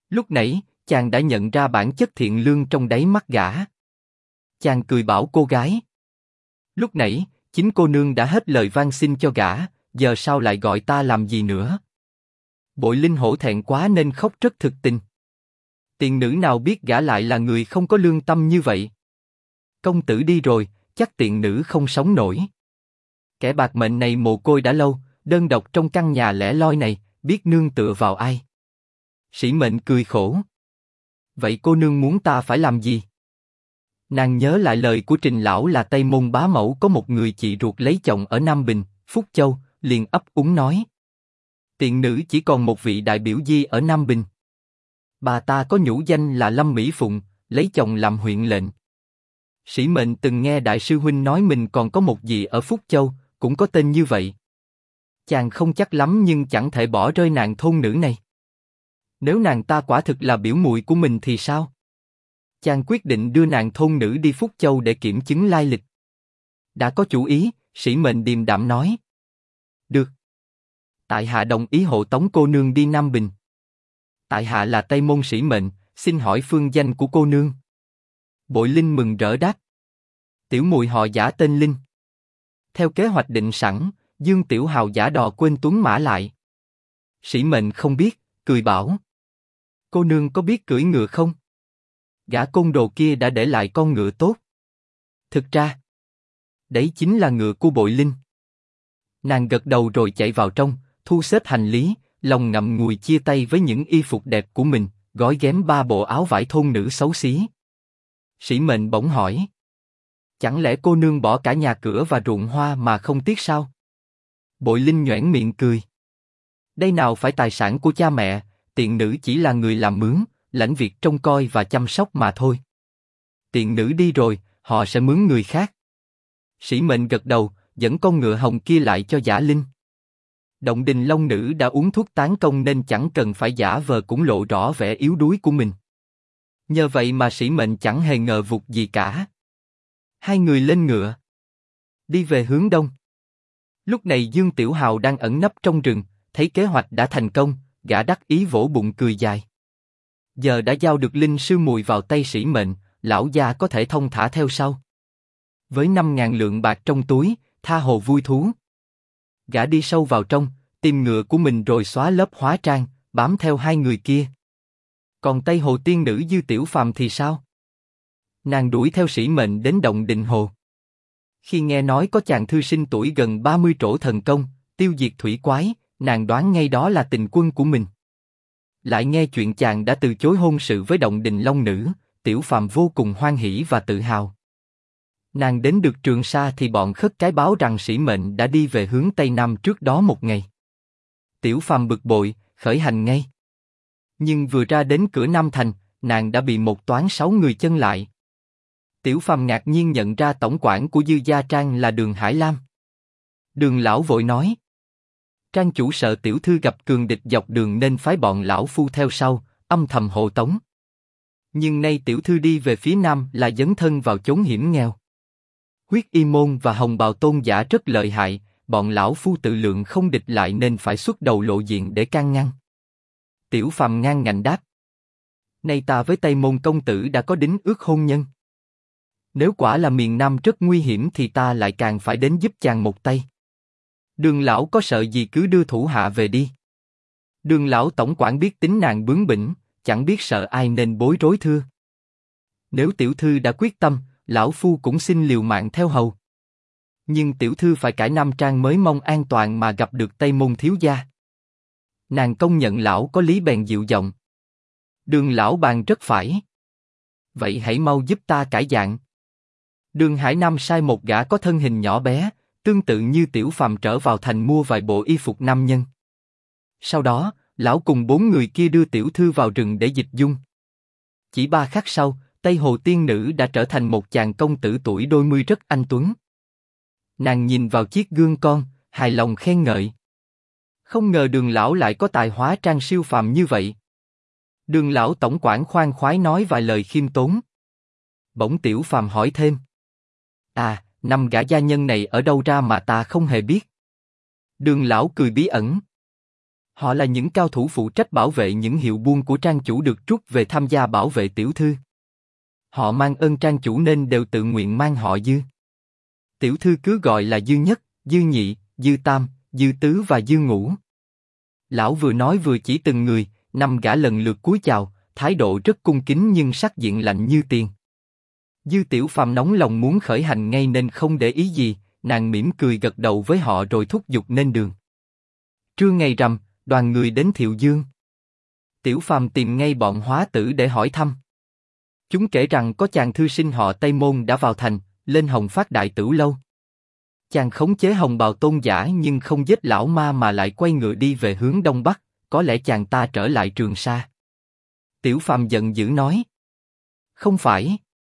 Lúc nãy, chàng đã nhận ra bản chất thiện lương trong đáy mắt gã. Chàng cười bảo cô gái. Lúc nãy, chính cô nương đã hết lời van xin cho gã, giờ sao lại gọi ta làm gì nữa? Bội Linh hổ thẹn quá nên khóc rất thực tình. Tiền nữ nào biết gã lại là người không có lương tâm như vậy. Công tử đi rồi, chắc tiện nữ không sống nổi. Kẻ bạc mệnh này mồ côi đã lâu, đơn độc trong căn nhà lẻ loi này, biết nương tựa vào ai? Sĩ Mệnh cười khổ. Vậy cô nương muốn ta phải làm gì? Nàng nhớ lại lời của Trình lão là Tây Môn bá mẫu có một người chị ruột lấy chồng ở Nam Bình, Phúc Châu, liền ấp úng nói. Tiện nữ chỉ còn một vị đại biểu di ở Nam Bình. Bà ta có nhũ danh là Lâm Mỹ Phụng, lấy chồng làm huyện lệnh. Sĩ Mệnh từng nghe đại sư huynh nói mình còn có một dì ở Phúc Châu, cũng có tên như vậy. Chàng không chắc lắm nhưng chẳng thể bỏ rơi nàng thôn nữ này. Nếu nàng ta quả thực là biểu muội của mình thì sao? Chàng quyết định đưa nàng thôn nữ đi Phúc Châu để kiểm chứng lai lịch. Đã có chủ ý, Sĩ Mệnh điềm đạm nói. Được. Tại hạ đồng ý hộ tống cô nương đi Nam Bình. Tại hạ là Tây Môn Sĩ Mệnh, xin hỏi phương danh của cô nương. Bội Linh mừng rỡ đáp. Tiểu muội họ giả tên Linh. Theo kế hoạch định sẵn, Dương Tiểu Hào giả đò quên tuấn mã lại. Sĩ Mệnh không biết, cười bảo. Cô nương có biết cưỡi ngựa không? Gã côn đồ kia đã để lại con ngựa tốt. Thực ra, đấy chính là ngựa của Bội Linh. Nàng gật đầu rồi chạy vào trong, thu xếp hành lý, lòng ngậm ngùi chia tay với những y phục đẹp của mình, gói ghém 3 bộ áo vải thôn nữ xấu xí. Sĩ Mệnh bỗng hỏi. Chẳng lẽ cô nương bỏ cả nhà cửa và ruộng hoa mà không tiếc sao? Bội Linh nhoẻn miệng cười. Đây nào phải tài sản của cha mẹ, tiện nữ chỉ là người làm mướn, lãnh việc trông coi và chăm sóc mà thôi. Tiện nữ đi rồi, họ sẽ mướn người khác. Sĩ Mệnh gật đầu, dẫn con ngựa hồng kia lại cho Giả Linh. Động Đình Long nữ đã uống thuốc tán công nên chẳng cần phải giả vờ cũng lộ rõ vẻ yếu đuối của mình. Nhờ vậy mà Sĩ Mệnh chẳng hề ngờ vực gì cả. Hai người lên ngựa, đi về hướng đông. Lúc này Dương Tiểu Hào đang ẩn nấp trong rừng, thấy kế hoạch đã thành công, gã đắc ý vỗ bụng cười dài. Giờ đã giao được Linh sư mùi vào tay Sĩ Mệnh, lão gia có thể thông thả theo sau. Với 5.000 lượng bạc trong túi, tha hồ vui thú. Gã đi sâu vào trong, tìm ngựa của mình rồi xóa lớp hóa trang, bám theo hai người kia. Còn Tây Hồ tiên nữ Dư Tiểu Phàm thì sao? Nàng đuổi theo Sĩ Mệnh đến Động Đình Hồ. Khi nghe nói có chàng thư sinh tuổi gần 30 trổ thần công, tiêu diệt thủy quái, nàng đoán ngay đó là tình quân của mình. Lại nghe chuyện chàng đã từ chối hôn sự với Động Đình Long nữ, Tiểu Phàm vô cùng hoan hỉ và tự hào. Nàng đến được Trường Sa thì bọn khất cái báo rằng Sĩ Mệnh đã đi về hướng Tây Nam trước đó một ngày. Tiểu Phàm bực bội, khởi hành ngay. Nhưng vừa ra đến cửa Nam Thành, nàng đã bị một toán 6 người chân lại. Tiểu Phàm ngạc nhiên nhận ra tổng quản của Dư Gia Trang là Đường Hải Lam. Đường lão vội nói. Trang chủ sợ tiểu thư gặp cường địch dọc đường nên phái bọn lão phu theo sau, âm thầm hộ tống. Nhưng nay tiểu thư đi về phía Nam là dấn thân vào chốn hiểm nghèo. Huyết Y Môn và Hồng Bào Tôn giả rất lợi hại, bọn lão phu tự lượng không địch lại nên phải xuất đầu lộ diện để can ngăn. Tiểu Phàm ngang ngạnh đáp. Nay ta với Tây Môn công tử đã có đính ước hôn nhân. Nếu quả là miền Nam rất nguy hiểm thì ta lại càng phải đến giúp chàng một tay. Đường lão có sợ gì cứ đưa thủ hạ về đi. Đường lão tổng quản biết tính nàng bướng bỉnh, chẳng biết sợ ai nên bối rối thưa. Nếu tiểu thư đã quyết tâm, lão phu cũng xin liều mạng theo hầu. Nhưng tiểu thư phải cải Nam Trang mới mong an toàn mà gặp được Tây Môn thiếu gia. Nàng công nhận lão có lý bèn dịu giọng. Đường lão bàn rất phải. Vậy hãy mau giúp ta cải dạng. Đường Hải Nam sai một gã có thân hình nhỏ bé, tương tự như Tiểu Phàm trở vào thành mua vài bộ y phục nam nhân. Sau đó, lão cùng 4 người kia đưa tiểu thư vào rừng để dịch dung. Chỉ 3 khắc sau, Tây Hồ tiên nữ đã trở thành một chàng công tử tuổi đôi mươi rất anh tuấn. Nàng nhìn vào chiếc gương con, hài lòng khen ngợi. Không ngờ Đường lão lại có tài hóa trang siêu phàm như vậy. Đường lão tổng quản khoan khoái nói vài lời khiêm tốn. Bỗng Tiểu Phàm hỏi thêm. À, 5 gã gia nhân này ở đâu ra mà ta không hề biết? Đường lão cười bí ẩn. Họ là những cao thủ phụ trách bảo vệ những hiệu buôn của trang chủ được trút về tham gia bảo vệ tiểu thư. Họ mang ơn trang chủ nên đều tự nguyện mang họ Dư. Tiểu thư cứ gọi là Dư Nhất, Dư Nhị, Dư Tam, Dư Tứ và Dư Ngũ. Lão vừa nói vừa chỉ từng người, 5 gã lần lượt cúi chào, thái độ rất cung kính nhưng sắc diện lạnh như tiền. Dư Tiểu Phàm nóng lòng muốn khởi hành ngay nên không để ý gì, nàng mỉm cười gật đầu với họ rồi thúc giục lên đường. Trưa ngày rằm, đoàn người đến Thiệu Dương. Tiểu Phàm tìm ngay bọn Hóa Tử để hỏi thăm. Chúng kể rằng có chàng thư sinh họ Tây Môn đã vào thành, lên Hồng Phát Đại Tửu lâu. Chàng khống chế Hồng Bào Tôn giả nhưng không giết lão ma mà lại quay ngựa đi về hướng đông bắc, có lẽ chàng ta trở lại Trường Sa. Tiểu Phàm giận dữ nói. Không phải.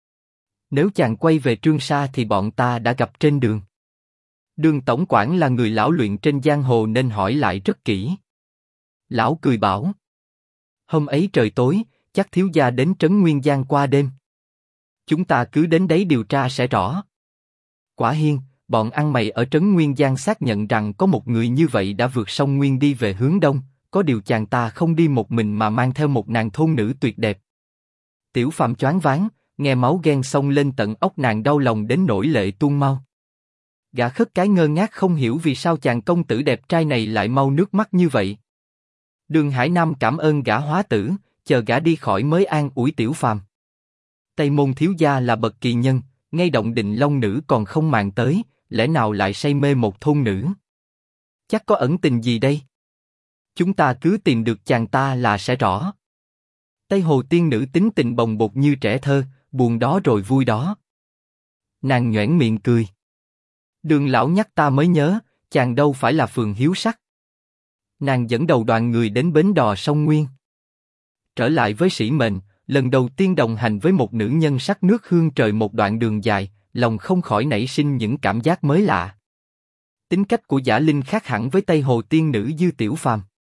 Nếu chàng quay về Trường Sa thì bọn ta đã gặp trên đường. Đường tổng quản là người lão luyện trên giang hồ nên hỏi lại rất kỹ. Lão cười bảo. Hôm ấy trời tối, chắc thiếu gia đến Trấn Nguyên Giang qua đêm. Chúng ta cứ đến đấy điều tra sẽ rõ. Quả hiên, bọn ăn mày ở Trấn Nguyên Giang xác nhận rằng có một người như vậy đã vượt sông Nguyên đi về hướng đông, có điều chàng ta không đi một mình mà mang theo một nàng thôn nữ tuyệt đẹp. Tiểu Phàm choáng váng, nghe máu ghen xông lên tận óc nàng đau lòng đến nỗi lệ tuôn mau. Gã khất cái ngơ ngác không hiểu vì sao chàng công tử đẹp trai này lại mau nước mắt như vậy. Đường Hải Nam cảm ơn gã Hóa Tử, chờ gã đi khỏi mới an ủi Tiểu Phàm. Tây Môn thiếu gia là bậc kỳ nhân, ngay động Định Long nữ còn không màng tới, lẽ nào lại say mê một thôn nữ? Chắc có ẩn tình gì đây? Chúng ta cứ tìm được chàng ta là sẽ rõ. Tây Hồ tiên nữ tính tình bồng bột như trẻ thơ, buồn đó rồi vui đó. Nàng nhoẻn miệng cười. Đường lão nhắc ta mới nhớ, chàng đâu phải là phường hiếu sắc. Nàng dẫn đầu đoàn người đến bến đò sông Nguyên. Trở lại với Sĩ Mệnh, lần đầu tiên đồng hành với một nữ nhân sắc nước hương trời một đoạn đường dài, lòng không khỏi nảy sinh những cảm giác mới lạ. Tính cách của Giả Linh khác hẳn với Tây Hồ tiên nữ Dư Tiểu Phàm.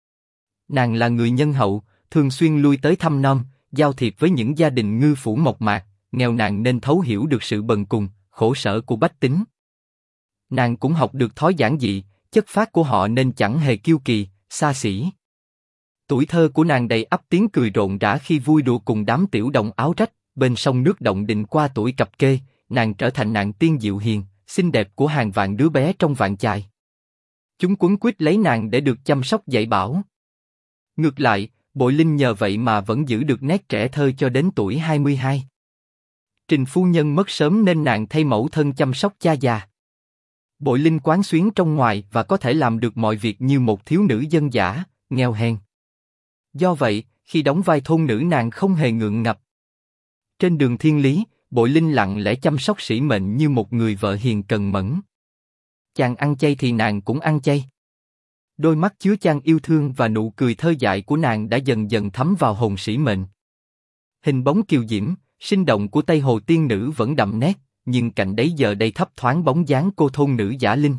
Nàng là người nhân hậu, thường xuyên lui tới thăm nom, giao thiệp với những gia đình ngư phủ mộc mạc, nghèo nàn nên thấu hiểu được sự bần cùng, khổ sở của bách tính. Nàng cũng học được thói giản dị, chất phác của họ nên chẳng hề kiêu kỳ, xa xỉ. Tuổi thơ của nàng đầy ắp tiếng cười rộn rã khi vui đùa cùng đám tiểu đồng áo rách, bên sông nước động Định qua tuổi cập kê, nàng trở thành nàng tiên dịu hiền, xinh đẹp của hàng vạn đứa bé trong vạn chài. Chúng quấn quýt lấy nàng để được chăm sóc dạy bảo. Ngược lại, Bội Linh nhờ vậy mà vẫn giữ được nét trẻ thơ cho đến tuổi 22. Trình phu nhân mất sớm nên nàng thay mẫu thân chăm sóc cha già. Bội Linh quán xuyến trong ngoài và có thể làm được mọi việc như một thiếu nữ dân dã, nghèo hèn. Do vậy, khi đóng vai thôn nữ nàng không hề ngượng ngập. Trên đường thiên lý, Bội Linh lặng lẽ chăm sóc Sĩ Mệnh như một người vợ hiền cần mẫn. Chàng ăn chay thì nàng cũng ăn chay. Đôi mắt chứa chan yêu thương và nụ cười thơ dại của nàng đã dần dần thấm vào hồn Sĩ Mệnh. Hình bóng kiều diễm, sinh động của Tây Hồ tiên nữ vẫn đậm nét, nhưng cạnh đấy giờ đây thấp thoáng bóng dáng cô thôn nữ Giả Linh.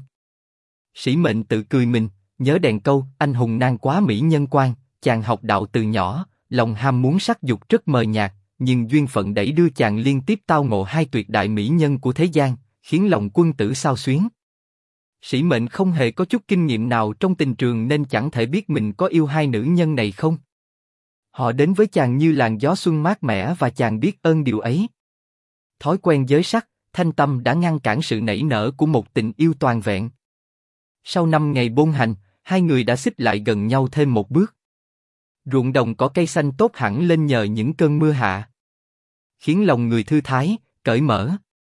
Sĩ Mệnh tự cười mình, nhớ đèn câu anh hùng nan quá mỹ nhân quan. Chàng học đạo từ nhỏ, lòng ham muốn sắc dục rất mờ nhạt, nhưng duyên phận đẩy đưa chàng liên tiếp tao ngộ hai tuyệt đại mỹ nhân của thế gian, khiến lòng quân tử xao xuyến. Sĩ Mệnh không hề có chút kinh nghiệm nào trong tình trường nên chẳng thể biết mình có yêu hai nữ nhân này không. Họ đến với chàng như làn gió xuân mát mẻ và chàng biết ơn điều ấy. Thói quen giới sắc, thanh tâm đã ngăn cản sự nảy nở của một tình yêu toàn vẹn. Sau 5 ngày bôn hành, hai người đã xích lại gần nhau thêm một bước. Ruộng đồng cỏ cây xanh tốt hẳn lên nhờ những cơn mưa hạ, khiến lòng người thư thái, cởi mở.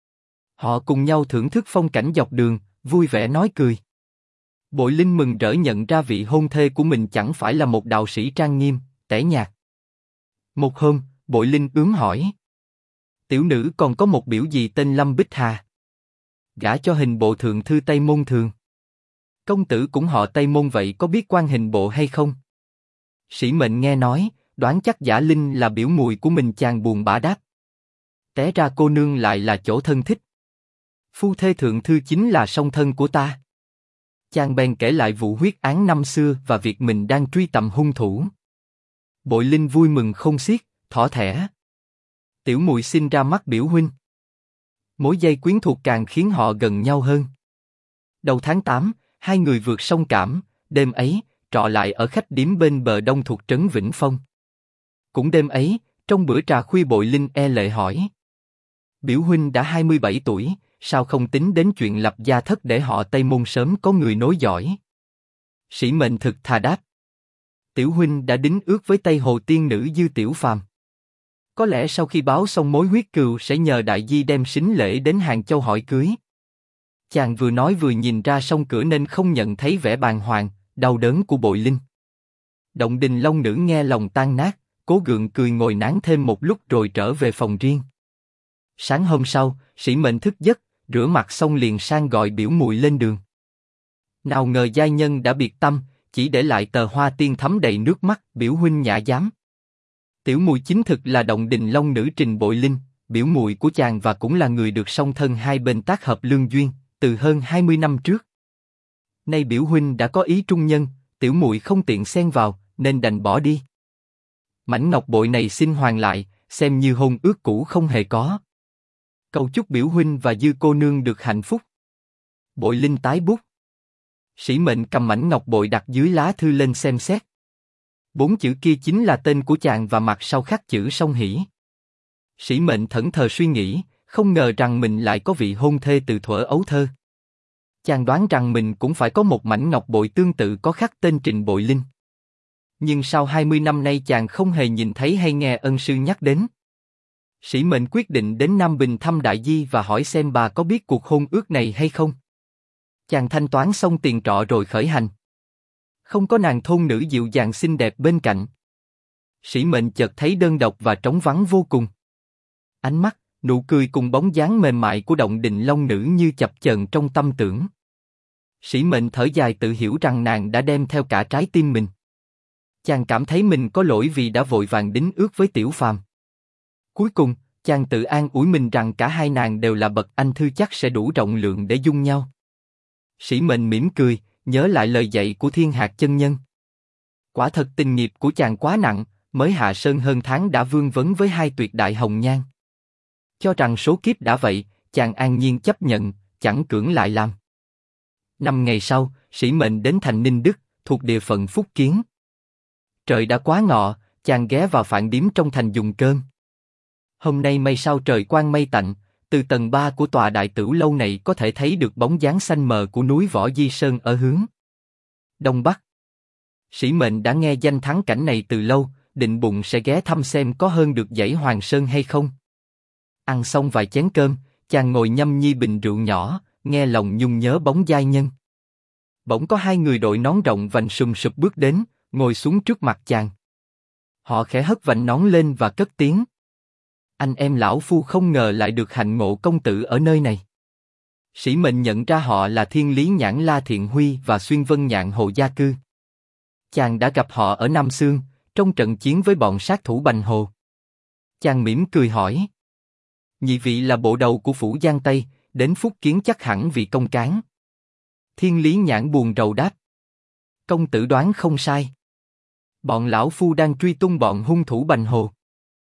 Họ cùng nhau thưởng thức phong cảnh dọc đường, vui vẻ nói cười. Bội Linh mừng rỡ nhận ra vị hôn thê của mình chẳng phải là một đạo sĩ trang nghiêm, tẻ nhạt. Một hôm, Bội Linh ướm hỏi. Tiểu nữ còn có một biểu gì tên Lâm Bích Hà. Gả cho hình bộ thượng thư Tây Môn Thường. Công tử cũng họ Tây Môn vậy có biết quan hình bộ hay không? Sĩ Mệnh nghe nói, đoán chắc Giả Linh là biểu mùi của mình, chàng buồn bã đáp. Té ra cô nương lại là chỗ thân thích. Phu thê thượng thư chính là song thân của ta. Chàng bèn kể lại vụ huyết án năm xưa và việc mình đang truy tầm hung thủ. Bội Linh vui mừng không xiết, thỏ thẻ. Tiểu muội xin ra mắt biểu huynh. Mối dây quyến thuộc càng khiến họ gần nhau hơn. Đầu tháng 8, hai người vượt sông Cảm, đêm ấy, trọ lại ở khách điếm bên bờ đông thuộc trấn Vĩnh Phong. Cũng đêm ấy, trong bữa trà khuya Bội Linh e lệ hỏi: Biểu huynh đã 27 tuổi, sao không tính đến chuyện lập gia thất để họ Tây Môn sớm có người nối dõi? Sĩ Mệnh thực thà đáp: Tiểu huynh đã đính ước với Tây Hồ tiên nữ Dư Tiểu Phàm. Có lẽ sau khi báo xong mối huyết cừu sẽ nhờ đại di đem sính lễ đến Hàng Châu hỏi cưới. Chàng vừa nói vừa nhìn ra song cửa nên không nhận thấy vẻ bàng hoàng, đau đớn của Bội Linh. Động Đình Long Nữ nghe lòng tan nát, cố gượng cười ngồi nán thêm một lúc rồi trở về phòng riêng. Sáng hôm sau, Sĩ Mệnh thức giấc, rửa mặt xong liền sang gọi biểu muội lên đường. Nào ngờ giai nhân đã biệt tâm, chỉ để lại tờ hoa tiên thấm đầy nước mắt. Biểu huynh nhã dám. Tiểu muội chính thực là Động Đình Long Nữ Trình Bội Linh, biểu muội của chàng và cũng là người được song thân hai bên tác hợp lương duyên từ hơn 20 năm trước. Nay biểu huynh đã có ý trung nhân, tiểu muội không tiện xen vào, nên đành bỏ đi. Mảnh ngọc bội này xin hoàn lại, xem như hôn ước cũ không hề có. Cầu chúc biểu huynh và Dư cô nương được hạnh phúc. Bội Linh tái bút. Sĩ Mệnh cầm mảnh ngọc bội đặt dưới lá thư lên xem xét. 4 chữ kia chính là tên của chàng và mặt sau khắc chữ Song Hỷ. Sĩ Mệnh thẫn thờ suy nghĩ, không ngờ rằng mình lại có vị hôn thê từ thuở ấu thơ. Chàng đoán rằng mình cũng phải có một mảnh ngọc bội tương tự có khắc tên Trình Bội Linh. Nhưng sau 20 năm nay chàng không hề nhìn thấy hay nghe ân sư nhắc đến. Sĩ Mệnh quyết định đến Nam Bình thăm đại di và hỏi xem bà có biết cuộc hôn ước này hay không. Chàng thanh toán xong tiền trọ rồi khởi hành. Không có nàng thôn nữ dịu dàng xinh đẹp bên cạnh. Sĩ Mệnh chợt thấy đơn độc và trống vắng vô cùng. Ánh mắt, nụ cười cùng bóng dáng mềm mại của Động Đình Long Nữ như chập chờn trong tâm tưởng. Sĩ Mệnh thở dài tự hiểu rằng nàng đã đem theo cả trái tim mình. Chàng cảm thấy mình có lỗi vì đã vội vàng đính ước với Tiểu Phàm. Cuối cùng, chàng tự an ủi mình rằng cả hai nàng đều là bậc anh thư chắc sẽ đủ rộng lượng để dung nhau. Sĩ Mệnh mỉm cười, nhớ lại lời dạy của Thiên Hạc chân nhân. Quả thật tình nghiệp của chàng quá nặng, mới hạ sơn hơn tháng đã vương vấn với hai tuyệt đại hồng nhan. Cho rằng số kiếp đã vậy, chàng an nhiên chấp nhận, chẳng cưỡng lại làm. 5 ngày sau, Sĩ Mệnh đến thành Ninh Đức, thuộc địa phận Phúc Kiến. Trời đã quá ngọ, chàng ghé vào phạn điếm trong thành dùng cơm. Hôm nay may sao trời quang mây tạnh, từ tầng 3 của tòa đại tửu lâu này có thể thấy được bóng dáng xanh mờ của núi Võ Di Sơn ở hướng đông bắc. Sĩ Mệnh đã nghe danh thắng cảnh này từ lâu, định bụng sẽ ghé thăm xem có hơn được dãy Hoàng Sơn hay không. Ăn xong vài chén cơm, chàng ngồi nhâm nhi bình rượu nhỏ, nghe lòng nhung nhớ bóng giai nhân. Bỗng có hai người đội nón rộng vành sùm sụp bước đến, ngồi xuống trước mặt chàng. Họ khẽ hất vành nón lên và cất tiếng: Anh em lão phu không ngờ lại được hạnh ngộ công tử ở nơi này. Sĩ Mệnh nhận ra họ là Thiên Lý Nhãn La Thiện Huy và Xuyên Vân Nhạn Hồ Gia Cư. Chàng đã gặp họ ở Nam Xương, trong trận chiến với bọn sát thủ Bành Hồ. Chàng mỉm cười hỏi: Nhị vị là bộ đầu của phủ Giang Tây, đến Phúc Kiến chắc hẳn vì công cán. Thiên Lý Nhãn buồn rầu đáp: Công tử đoán không sai. Bọn lão phu đang truy tung bọn hung thủ Bành Hồ.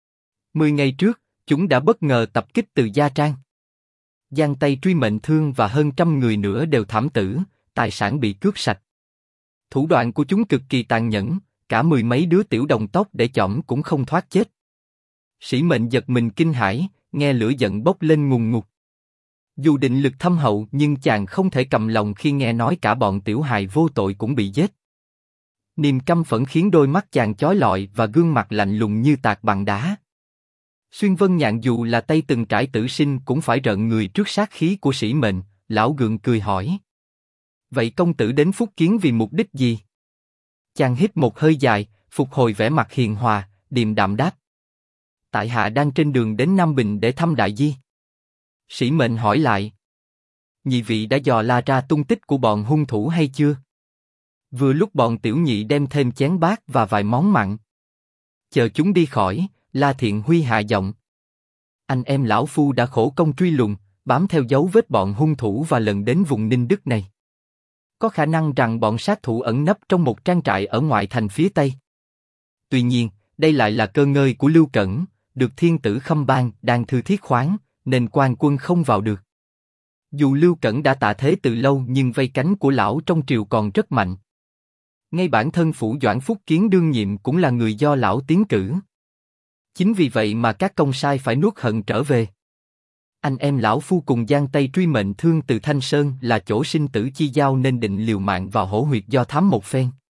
10 ngày trước, chúng đã bất ngờ tập kích từ Gia Trang. Giang Tây truy mệnh thương và hơn 100 người nữa đều thảm tử, tài sản bị cướp sạch. Thủ đoạn của chúng cực kỳ tàn nhẫn, cả 10 mấy đứa tiểu đồng tóc để chỏm cũng không thoát chết. Sĩ Mệnh giật mình kinh hãi, nghe lửa giận bốc lên ngùn ngụt. Dù định lực thâm hậu nhưng chàng không thể cầm lòng khi nghe nói cả bọn tiểu hài vô tội cũng bị giết. Niềm căm phẫn khiến đôi mắt chàng chói lọi và gương mặt lạnh lùng như tạc bằng đá. Xuyên Vân Nhạn dù là tay từng trải tử sinh cũng phải rợn người trước sát khí của Sĩ Mệnh. Lão gượng cười hỏi: Vậy công tử đến Phúc Kiến vì mục đích gì? Chàng hít một hơi dài, phục hồi vẻ mặt hiền hòa, điềm đạm đáp: Tại hạ đang trên đường đến Nam Bình để thăm đại di. Sĩ Mệnh hỏi lại: Nhị vị đã dò la ra tung tích của bọn hung thủ hay chưa? Vừa lúc bọn tiểu nhị đem thêm chén bát và vài món mặn. Chờ chúng đi khỏi, La Thiện Huy hạ giọng: Anh em lão phu đã khổ công truy lùng, bám theo dấu vết bọn hung thủ và lần đến vùng Ninh Đức này. Có khả năng rằng bọn sát thủ ẩn nấp trong một trang trại ở ngoại thành phía tây. Tuy nhiên, đây lại là cơ ngơi của Lưu Cẩn, được thiên tử Khâm ban đang thư thiết khoáng, nên quan quân không vào được. Dù Lưu Cẩn đã tạ thế từ lâu nhưng vây cánh của lão trong triều còn rất mạnh. Ngay bản thân phủ Doãn Phúc Kiến đương nhiệm cũng là người do lão tiến cử. Chính vì vậy mà các công sai phải nuốt hận trở về. Anh em lão phu cùng giang tay truy mệnh thương từ Thanh Sơn là chỗ sinh tử chi giao nên định liều mạng vào hổ huyệt do thám một phen.